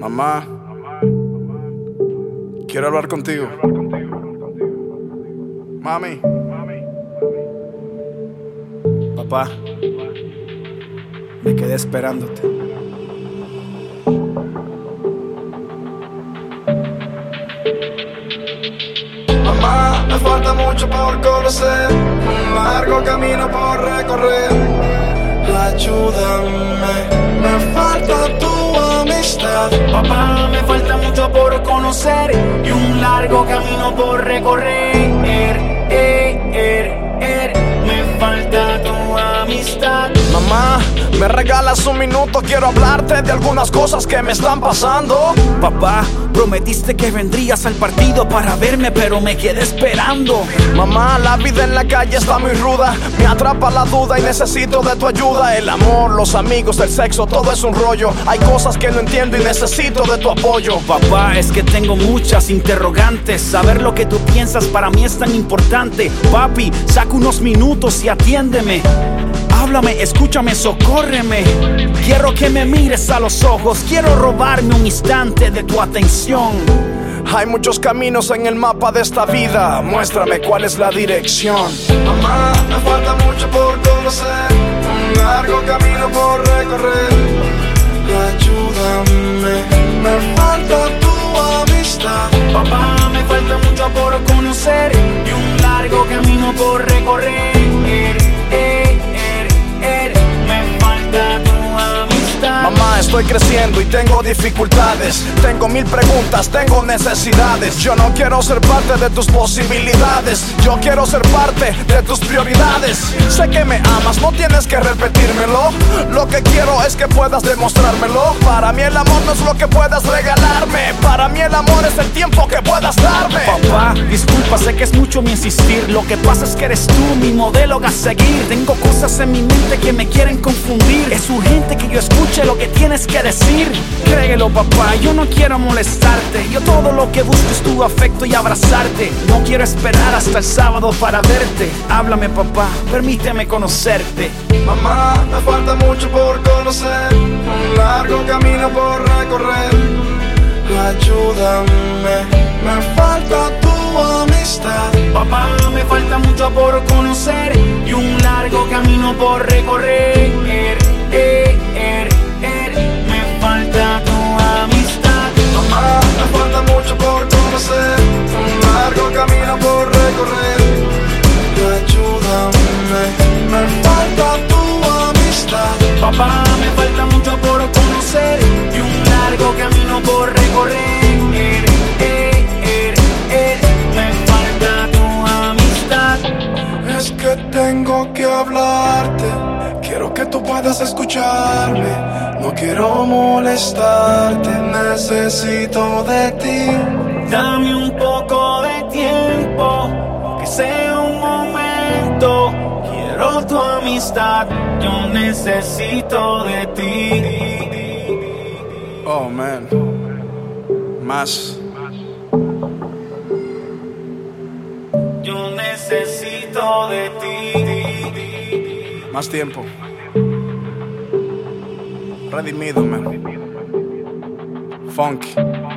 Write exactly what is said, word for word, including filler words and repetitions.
Mamá, quiero hablar contigo. Mami. Papá, me quedé esperándote. Mamá, me falta mucho por conocer, un largo camino por recorrer. Ayúdame, me falta tu amistad. Papá, me falta mucho por conocer y un largo camino por recorrer. Er, er, er, me falta tu amistad. Mamá, me regalas un minuto, quiero hablarte de algunas cosas que me están pasando. Papá, prometiste que vendrías al partido para verme, pero me quedé esperando. Mamá, la vida en la calle está muy ruda, me atrapa la duda y necesito de tu ayuda. El amor, los amigos, el sexo, todo es un rollo. Hay cosas que no entiendo y necesito de tu apoyo. Papá, es que tengo muchas interrogantes. Saber lo que tú piensas para mí es tan importante. Papi, saca unos minutos y atiéndeme. Háblame, escúchame, socórreme. Quiero que me mires a los ojos. Quiero robarme un instante de tu atención. Hay muchos caminos en el mapa de esta vida, muéstrame cuál es la dirección. Mamá, me falta mucho por conocer, un largo camino por recorrer. Ayúdame, me falta tu amistad. Papá, me falta mucho por conocer y un largo camino por recorrer. Er, er, er, er, me falta tu amistad. Mamá, estoy creciendo y tengo dificultades. Tengo mil preguntas, tengo necesidades. Yo no quiero ser parte de tus posibilidades, yo quiero ser parte de tus prioridades. Sé que me amas, no tienes que repetírmelo. Lo que quiero es que puedas demostrármelo. Para mí el amor no es lo que puedas regalarme, para mí el amor es el tiempo que puedas darme. Papá, disculpa, sé que es mucho mi insistir. Lo que pasa es que eres tú mi modelo a seguir. Tengo cosas en mi mente que me quieren confundir. Es urgente que yo escuche lo que tienes que decir. Créelo, papá, yo no quiero molestarte. Yo todo lo que busco es tu afecto y abrazarte. No quiero esperar hasta el sábado para verte. Háblame, papá, permíteme conocerte. Mamá, me falta mucho por conocer, un largo camino por recorrer. Ayúdame, me falta tu amistad. Papá, me falta mucho por conocer y un largo camino por recorrer. Er, er, er, er, me falta tu amistad. Mamá, me falta mucho por conocer, un largo camino por recorrer. Ayúdame, me falta tu amistad. Papá, me falta mucho por conocer y un largo camino por recorrer. Er, er, er, er, me falta tu amistad. Es que tengo que hablarte, quiero que tú puedas escucharme. No quiero molestarte, necesito de ti. Dame un poco de tiempo, que sea un momento. Quiero tu amistad, yo necesito de ti. Oh man, más. Yo necesito de ti. Más tiempo. Redimido, man. Funky.